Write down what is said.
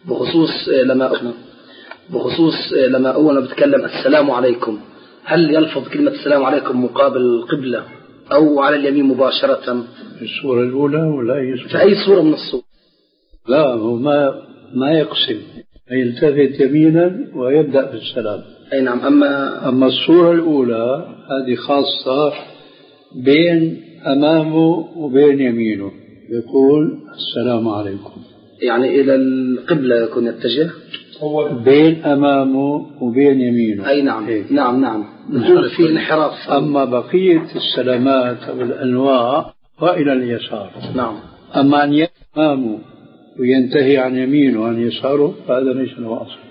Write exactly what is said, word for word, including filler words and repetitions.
بخصوص لما بخصوص لما أول ما بتكلم السلام عليكم، هل يلفظ كلمة السلام عليكم مقابل القبلة أو على اليمين مباشرة؟ في الصورة الأولى ولا أي صورة؟ في أي صورة من الصور؟ لا، هو ما ما يقسم، يلتفت يمينا ويبدأ بالسلام. أي نعم. أما أما الصورة الأولى هذه خاصة بين أمامه وبين يمينه، يقول السلام عليكم، يعني إلى القبلة يكون يتجه بين أمامه وبين يمينه. أي نعم. إيه؟ نعم نعم نقول في انحراف. أما بقية السلامات أو الأنواع وإلى اليسار. نعم. أما أن يأمامه وينتهي عن يمينه وعن يساره فهذا ليس له أصل.